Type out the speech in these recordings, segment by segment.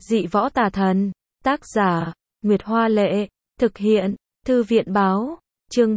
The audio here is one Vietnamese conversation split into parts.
Dị võ tà thần. Tác giả, Nguyệt Hoa Lệ. Thực hiện, Thư viện Báo. Chương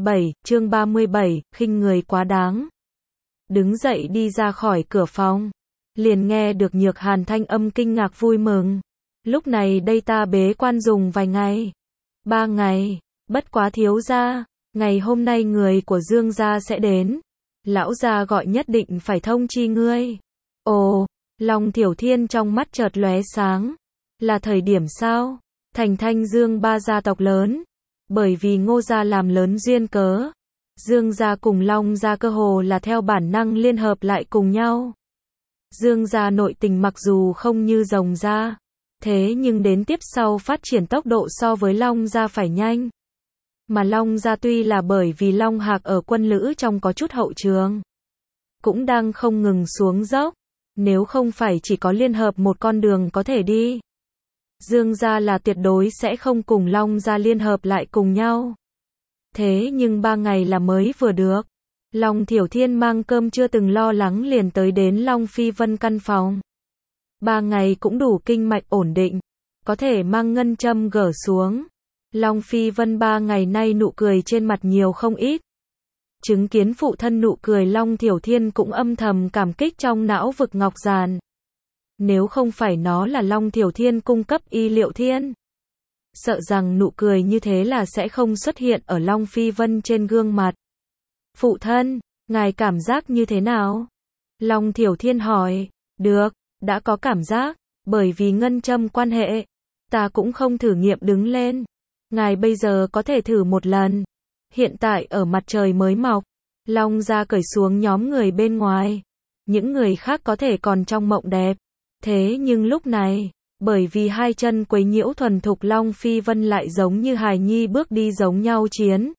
37, khinh người quá đáng. Đứng dậy đi ra khỏi cửa phòng. Liền nghe được Nhược Hàn thanh âm kinh ngạc vui mừng. Lúc này đây ta bế quan dùng vài ngày. 3 ngày, bất quá thiếu gia, ngày hôm nay người của Dương gia sẽ đến. Lão gia gọi nhất định phải thông chi ngươi. Ồ, Long Thiểu Thiên trong mắt chợt lóe sáng. Là thời điểm sao? Thành Thanh Dương ba gia tộc lớn. Bởi vì Ngô gia làm lớn duyên cớ. Dương gia cùng Long gia cơ hồ là theo bản năng liên hợp lại cùng nhau. Dương gia nội tình mặc dù không như Rồng gia, thế nhưng đến tiếp sau phát triển tốc độ so với Long gia phải nhanh. Mà Long gia tuy là bởi vì Long Hạc ở quân lữ trong có chút hậu trường, cũng đang không ngừng xuống dốc, nếu không phải chỉ có liên hợp một con đường có thể đi. Dương gia là tuyệt đối sẽ không cùng Long gia liên hợp lại cùng nhau. Thế nhưng 3 ngày là mới vừa được. Long Thiểu Thiên mang cơm chưa từng lo lắng liền tới đến Long Phi Vân căn phòng. 3 ngày cũng đủ kinh mạch ổn định, có thể mang ngân châm gỡ xuống. Long Phi Vân 3 ngày nay nụ cười trên mặt nhiều không ít. Chứng kiến phụ thân nụ cười Long Thiểu Thiên cũng âm thầm cảm kích trong não vực ngọc giàn. Nếu không phải nó là Long Thiểu Thiên cung cấp y liệu thiên, sợ rằng nụ cười như thế là sẽ không xuất hiện ở Long Phi Vân trên gương mặt. Phụ thân, ngài cảm giác như thế nào? Long Thiểu Thiên hỏi. Được, đã có cảm giác, bởi vì ngân châm quan hệ, ta cũng không thử nghiệm đứng lên. Ngài bây giờ có thể thử một lần. Hiện tại ở mặt trời mới mọc, Long gia cởi xuống nhóm người bên ngoài. Những người khác có thể còn trong mộng đẹp. Thế nhưng lúc này, bởi vì hai chân quấy nhiễu thuần thục Long Phi Vân lại giống như hài nhi bước đi giống nhau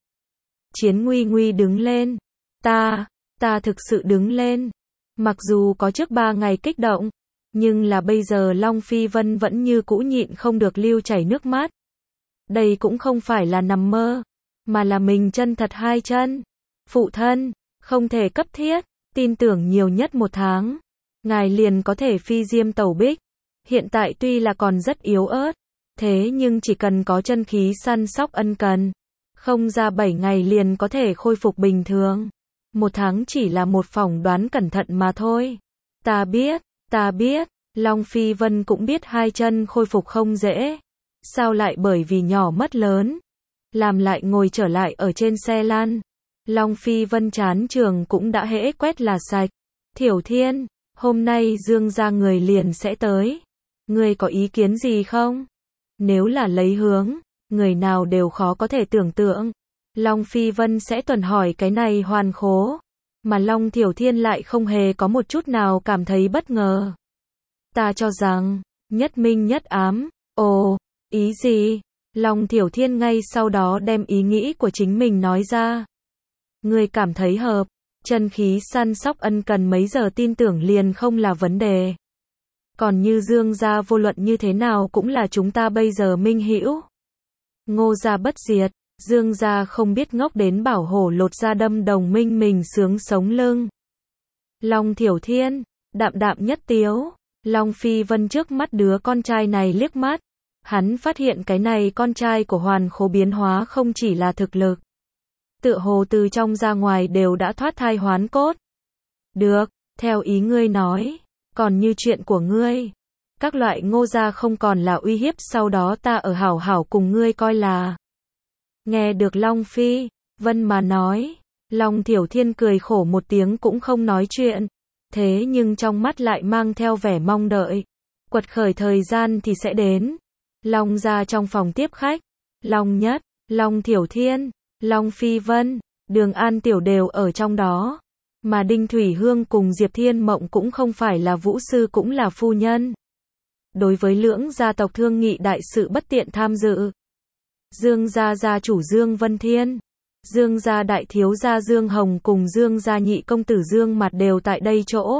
Chiến nguy nguy đứng lên. Ta thực sự đứng lên. Mặc dù có trước 3 ngày kích động, nhưng là bây giờ Long Phi Vân vẫn như cũ nhịn không được lưu chảy nước mắt. Đây cũng không phải là nằm mơ, mà là mình chân thật hai chân. Phụ thân, không thể cấp thiết, tin tưởng nhiều nhất 1 tháng. Ngài liền có thể phi diêm tẩu bích. Hiện tại tuy là còn rất yếu ớt, thế nhưng chỉ cần có chân khí săn sóc ân cần, không ra 7 ngày liền có thể khôi phục bình thường. 1 tháng chỉ là một phỏng đoán cẩn thận mà thôi. Ta biết, Long Phi Vân cũng biết hai chân khôi phục không dễ. Sao lại bởi vì nhỏ mất lớn, làm lại ngồi trở lại ở trên xe lăn. Long Phi Vân chán trường cũng đã hễ quét là sạch. Thiểu Thiên, hôm nay Dương gia người liền sẽ tới. Ngươi có ý kiến gì không? Nếu là lấy hướng, người nào đều khó có thể tưởng tượng. Long Phi Vân sẽ tuần hỏi cái này hoàn khố. Mà Long Thiểu Thiên lại không hề có một chút nào cảm thấy bất ngờ. Ta cho rằng, nhất minh nhất ám. Ồ, ý gì? Long Thiểu Thiên ngay sau đó đem ý nghĩ của chính mình nói ra. Ngươi cảm thấy hợp, chân khí săn sóc ân cần mấy giờ tin tưởng liền không là vấn đề. Còn như Dương gia vô luận như thế nào cũng là chúng ta bây giờ minh hữu. Ngô gia bất diệt, Dương gia không biết ngốc đến bảo hổ lột da đâm đồng minh mình sướng sống lưng. Long Thiểu Thiên, đạm đạm nhất tiếu. Long Phi Vân trước mắt đứa con trai này liếc mắt. Hắn phát hiện cái này con trai của hoàn khố biến hóa không chỉ là thực lực. Tựa hồ từ trong ra ngoài đều đã thoát thai hoán cốt. Được, theo ý ngươi nói. Còn như chuyện của ngươi, các loại Ngô gia không còn là uy hiếp, sau đó ta ở hảo hảo cùng ngươi coi là. Nghe được Long Phi Vân mà nói, Long Thiểu Thiên cười khổ một tiếng cũng không nói chuyện. Thế nhưng trong mắt lại mang theo vẻ mong đợi. Quật khởi thời gian thì sẽ đến. Long gia trong phòng tiếp khách, Long Nhất, Long Thiểu Thiên, Long Phi Vân, Đường An Tiểu đều ở trong đó. Mà Đinh Thủy Hương cùng Diệp Thiên Mộng cũng không phải là vũ sư cũng là phu nhân. Đối với lưỡng gia tộc thương nghị đại sự bất tiện tham dự. Dương gia gia chủ Dương Vân Thiên, Dương gia đại thiếu gia Dương Hồng cùng Dương gia nhị công tử Dương Mặt đều tại đây chỗ.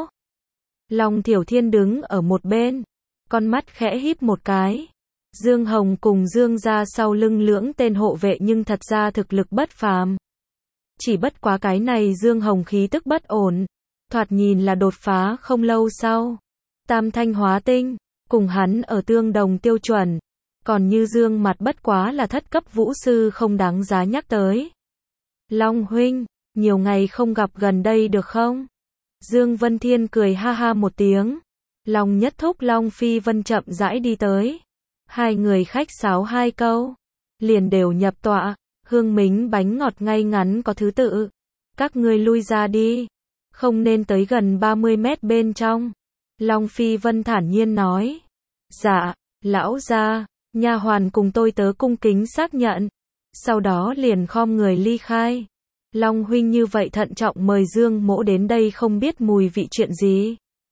Long Thiểu Thiên đứng ở một bên, con mắt khẽ híp một cái. Dương Hồng cùng Dương gia sau lưng lưỡng tên hộ vệ nhưng thật ra thực lực bất phàm. Chỉ bất quá cái này Dương Hồng khí tức bất ổn, thoạt nhìn là đột phá không lâu sau. Tam thanh hóa tinh, cùng hắn ở tương đồng tiêu chuẩn. Còn Như Dương mặt bất quá là thất cấp vũ sư không đáng giá nhắc tới. Long huynh, nhiều ngày không gặp gần đây được không? Dương Vân Thiên cười ha ha một tiếng. Long Nhất Thúc Long Phi Vân chậm rãi đi tới. Hai người khách sáo hai câu, liền đều nhập tọa, hương mính bánh ngọt ngay ngắn có thứ tự. Các ngươi lui ra đi, không nên tới gần 30 mét bên trong. Long Phi Vân thản nhiên nói. Dạ, lão gia, nha hoàn cùng tôi tớ cung kính xác nhận. Sau đó liền khom người ly khai. Long huynh như vậy thận trọng mời Dương mỗ đến đây không biết mùi vị chuyện gì.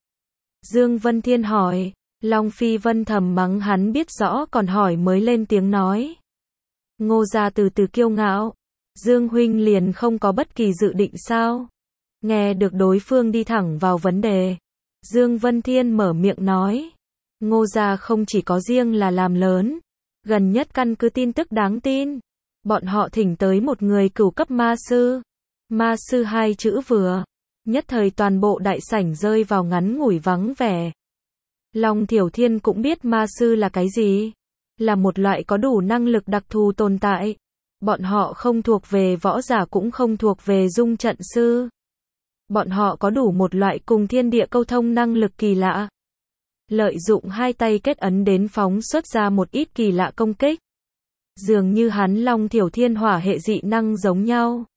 Dương Vân Thiên hỏi. Long Phi Vân thầm mắng hắn biết rõ còn hỏi mới lên tiếng nói. Ngô gia từ từ kiêu ngạo. Dương huynh liền không có bất kỳ dự định sao? Nghe được đối phương đi thẳng vào vấn đề. Dương Vân Thiên mở miệng nói. Ngô gia không chỉ có riêng là làm lớn. Gần nhất căn cứ tin tức đáng tin. Bọn họ thỉnh tới một người cửu cấp ma sư. Ma sư hai chữ vừa. Nhất thời toàn bộ đại sảnh rơi vào ngắn ngủi vắng vẻ. Long Thiểu Thiên cũng biết ma sư là cái gì. Là một loại có đủ năng lực đặc thù tồn tại. Bọn họ không thuộc về võ giả cũng không thuộc về dung trận sư. Bọn họ có đủ một loại cùng thiên địa câu thông năng lực kỳ lạ. Lợi dụng hai tay kết ấn đến phóng xuất ra một ít kỳ lạ công kích. Dường như hắn Long Thiểu Thiên hỏa hệ dị năng giống nhau.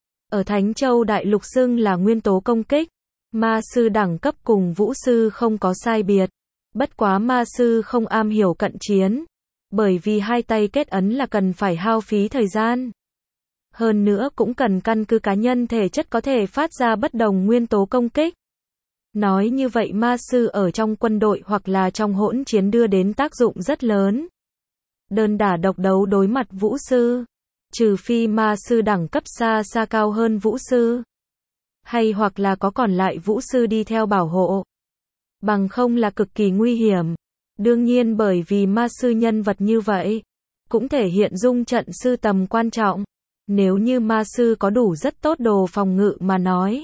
Ở Thánh Châu Đại Lục xưng là nguyên tố công kích. Ma sư đẳng cấp cùng vũ sư không có sai biệt. Bất quá ma sư không am hiểu cận chiến. Bởi vì hai tay kết ấn là cần phải hao phí thời gian. Hơn nữa cũng cần căn cứ cá nhân thể chất có thể phát ra bất đồng nguyên tố công kích. Nói như vậy ma sư ở trong quân đội hoặc là trong hỗn chiến đưa đến tác dụng rất lớn. Đơn đả độc đấu đối mặt vũ sư. Trừ phi ma sư đẳng cấp xa xa cao hơn vũ sư. Hay hoặc là có còn lại vũ sư đi theo bảo hộ. Bằng không là cực kỳ nguy hiểm. Đương nhiên bởi vì ma sư nhân vật như vậy. Cũng thể hiện dung trận sư tầm quan trọng. Nếu như ma sư có đủ rất tốt đồ phòng ngự mà nói.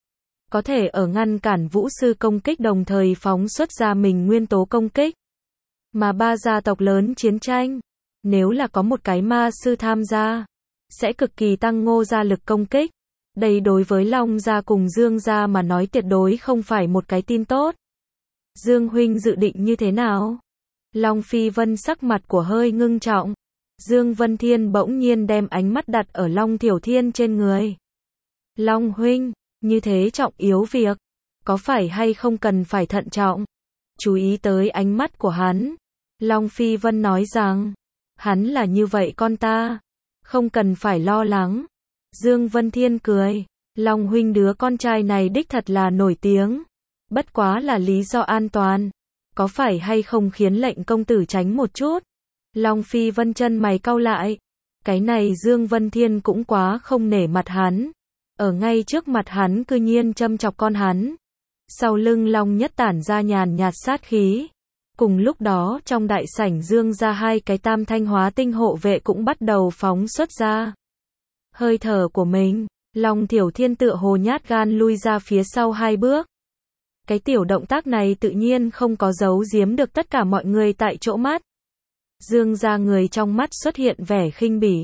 Có thể ở ngăn cản vũ sư công kích đồng thời phóng xuất ra mình nguyên tố công kích. Mà ba gia tộc lớn chiến tranh. Nếu là có một cái ma sư tham gia. Sẽ cực kỳ tăng Ngô gia lực công kích. Đây đối với Long gia cùng Dương gia mà nói tuyệt đối không phải một cái tin tốt. Dương huynh dự định như thế nào? Long Phi Vân sắc mặt của hơi ngưng trọng. Dương Vân Thiên bỗng nhiên đem ánh mắt đặt ở Long Thiểu Thiên trên người. Long huynh, như thế trọng yếu việc. Có phải hay không cần phải thận trọng? Chú ý tới ánh mắt của hắn. Long Phi Vân nói rằng. Hắn là như vậy con ta. Không cần phải lo lắng. Dương Vân Thiên cười. Long huynh đứa con trai này đích thật là nổi tiếng. Bất quá là lý do an toàn. Có phải hay không khiến lệnh công tử tránh một chút? Long Phi Vân chân mày cau lại. Cái này Dương Vân Thiên cũng quá không nể mặt hắn. Ở ngay trước mặt hắn cư nhiên châm chọc con hắn. Sau lưng Long Nhất tản ra nhàn nhạt sát khí. Cùng lúc đó trong đại sảnh Dương ra hai cái tam thanh hóa tinh hộ vệ cũng bắt đầu phóng xuất ra. Hơi thở của mình, Long Thiểu Thiên tựa hồ nhát gan lui ra phía sau hai bước. Cái tiểu động tác này tự nhiên không có giấu giếm được tất cả mọi người tại chỗ mắt. Dương ra người trong mắt xuất hiện vẻ khinh bỉ.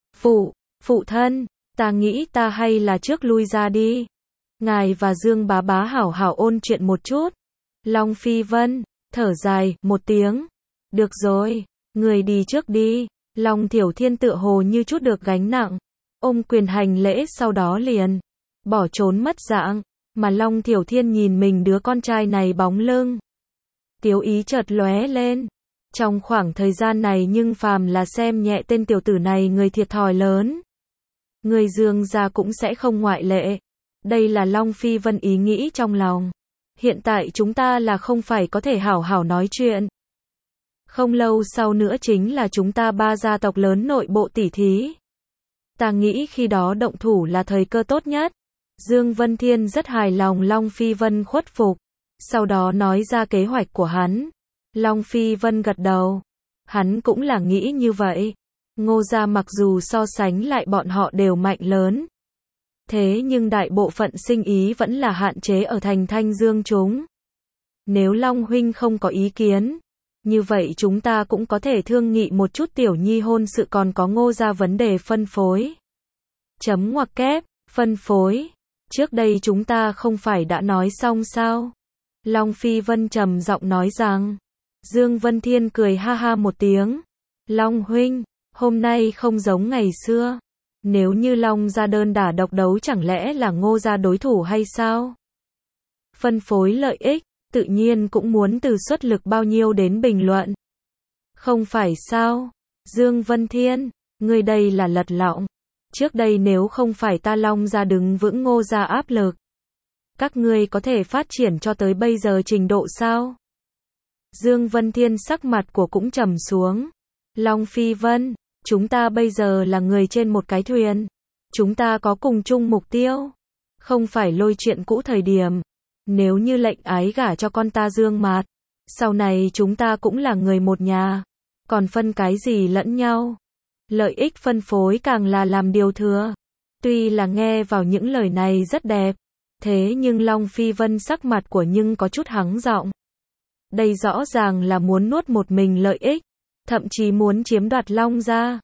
Phụ thân, ta nghĩ ta hay là trước lui ra đi. Ngài và Dương bá bá hảo hảo ôn chuyện một chút. Long Phi Vân, thở dài, một tiếng. Được rồi, người đi trước đi. Long Thiểu Thiên tựa hồ như chút được gánh nặng. Ôm quyền hành lễ sau đó liền bỏ trốn mất dạng. Mà Long Thiểu Thiên nhìn mình đứa con trai này bóng lưng. Tiếu ý chợt lóe lên. Trong khoảng thời gian này nhưng phàm là xem nhẹ tên tiểu tử này người thiệt thòi lớn. Người Dương gia cũng sẽ không ngoại lệ. Đây là Long Phi Vân ý nghĩ trong lòng. Hiện tại chúng ta là không phải có thể hảo hảo nói chuyện. Không lâu sau nữa chính là chúng ta ba gia tộc lớn nội bộ tỉ thí. Ta nghĩ khi đó động thủ là thời cơ tốt nhất. Dương Vân Thiên rất hài lòng Long Phi Vân khuất phục. Sau đó nói ra kế hoạch của hắn. Long Phi Vân gật đầu. Hắn cũng là nghĩ như vậy. Ngô gia mặc dù so sánh lại bọn họ đều mạnh lớn. Thế nhưng đại bộ phận sinh ý vẫn là hạn chế ở thành Thanh Dương chúng. Nếu Long huynh không có ý kiến, Như vậy chúng ta cũng có thể thương nghị một chút Tiểu Nhi hôn sự còn có Ngô gia vấn đề phân phối. Chấm ngoặc kép, phân phối. Trước đây chúng ta không phải đã nói xong sao? Long Phi Vân trầm giọng nói rằng. Dương Vân Thiên cười ha ha một tiếng. Long huynh, hôm nay không giống ngày xưa. Nếu như Long gia đơn đả độc đấu chẳng lẽ là Ngô gia đối thủ hay sao? Phân phối lợi ích, tự nhiên cũng muốn từ suất lực bao nhiêu đến bình luận. Không phải sao? Dương Vân Thiên, ngươi đây là lật lọng. Trước đây nếu không phải ta Long gia đứng vững Ngô gia áp lực, các ngươi có thể phát triển cho tới bây giờ trình độ sao? Dương Vân Thiên sắc mặt của cũng trầm xuống. Long Phi Vân, chúng ta bây giờ là người trên một cái thuyền. Chúng ta có cùng chung mục tiêu. Không phải lôi chuyện cũ thời điểm. Nếu như lệnh ái gả cho con ta Dương Mạt, sau này chúng ta cũng là người một nhà. Còn phân cái gì lẫn nhau? Lợi ích phân phối càng là làm điều thừa. Tuy là nghe vào những lời này rất đẹp, thế nhưng Long Phi Vân sắc mặt của nhưng có chút hắng giọng. Đây rõ ràng là muốn nuốt một mình lợi ích, thậm chí muốn chiếm đoạt Long gia,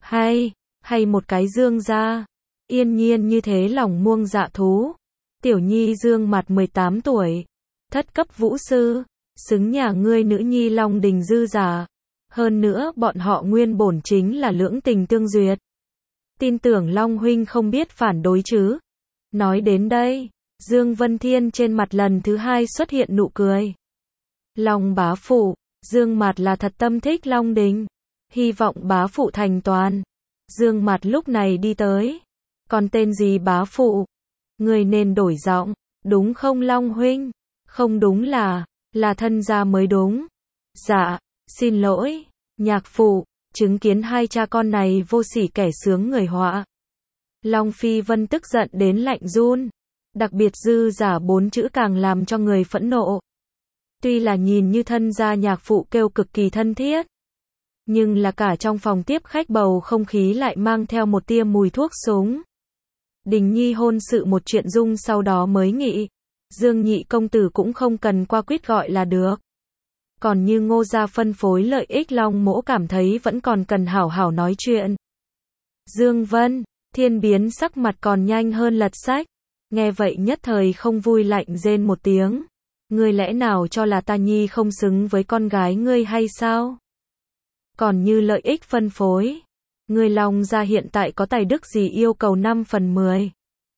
hay một cái Dương gia. Yên nhiên như thế lòng muông dạ thú. Tiểu Nhi Dương Mạt 18 tuổi, thất cấp vũ sư, xứng nhà ngươi nữ nhi Long Đình dư giả. Hơn nữa bọn họ nguyên bổn chính là lưỡng tình tương duyệt. Tin tưởng Long huynh không biết phản đối chứ. Nói đến đây, Dương Vân Thiên trên mặt lần thứ hai xuất hiện nụ cười. Long bá phụ, Dương Mạt là thật tâm thích Long Đình, hy vọng bá phụ thành toàn. Dương Mạt lúc này đi tới. Còn tên gì bá phụ? Người nên đổi giọng, đúng không Long huynh? Không đúng là thân gia mới đúng. Dạ, xin lỗi, nhạc phụ, chứng kiến hai cha con này vô sỉ kẻ sướng người họa. Long Phi Vân tức giận đến lạnh run. Đặc biệt dư giả 4 chữ càng làm cho người phẫn nộ. Tuy là nhìn như thân gia nhạc phụ kêu cực kỳ thân thiết, nhưng là cả trong phòng tiếp khách bầu không khí lại mang theo một tia mùi thuốc súng. Đình Nhi hôn sự một chuyện dung sau đó mới nghị. Dương nhị công tử cũng không cần qua quyết gọi là được. Còn như Ngô gia phân phối lợi ích Long mỗ cảm thấy vẫn còn cần hảo hảo nói chuyện. Dương Vân Thiên biến sắc mặt còn nhanh hơn lật sách. Nghe vậy nhất thời không vui lạnh rên một tiếng. Ngươi lẽ nào cho là ta Nhi không xứng với con gái ngươi hay sao? Còn như lợi ích phân phối, ngươi Long gia hiện tại có tài đức gì yêu cầu 5 phần 10.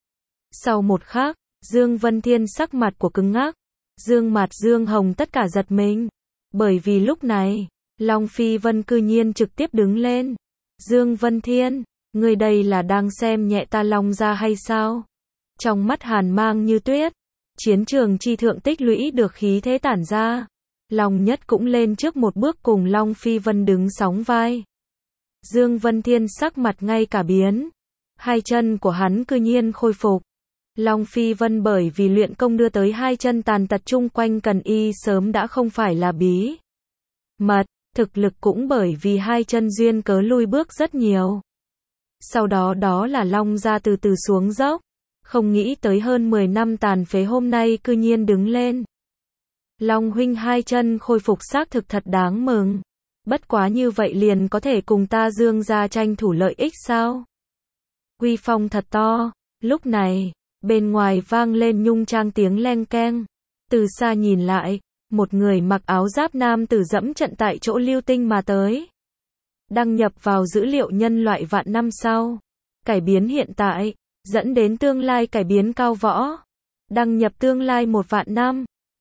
Sau một khắc, Dương Vân Thiên sắc mặt của cứng ngắc. Dương Mạt Dương Hồng tất cả giật mình. Bởi vì lúc này, Long Phi Vân cư nhiên trực tiếp đứng lên. Dương Vân Thiên, ngươi đây là đang xem nhẹ ta Long gia hay sao? Trong mắt hàn mang như tuyết, chiến trường chi thượng tích lũy được khí thế tản ra. Long Nhất cũng lên trước một bước cùng Long Phi Vân đứng sóng vai. Dương Vân Thiên sắc mặt ngay cả biến. Hai chân của hắn cư nhiên khôi phục. Long Phi Vân bởi vì luyện công đưa tới hai chân tàn tật chung quanh cần y sớm đã không phải là bí mật, thực lực cũng bởi vì hai chân duyên cớ lui bước rất nhiều. Sau đó đó là Long gia từ từ xuống dốc. Không nghĩ tới hơn 10 năm tàn phế hôm nay cư nhiên đứng lên. Long huynh hai chân khôi phục xác thực thật đáng mừng. Bất quá như vậy liền có thể cùng ta Dương gia tranh thủ lợi ích sao? Uy phong thật to. Lúc này, bên ngoài vang lên nhung trang tiếng leng keng. Từ xa nhìn lại, một người mặc áo giáp nam tử dẫm trận tại chỗ lưu tinh mà tới. Đăng nhập vào dữ liệu nhân loại vạn năm sau. Cải biến hiện tại, dẫn đến tương lai cải biến cao võ. Đăng nhập tương lai 1 vạn năm.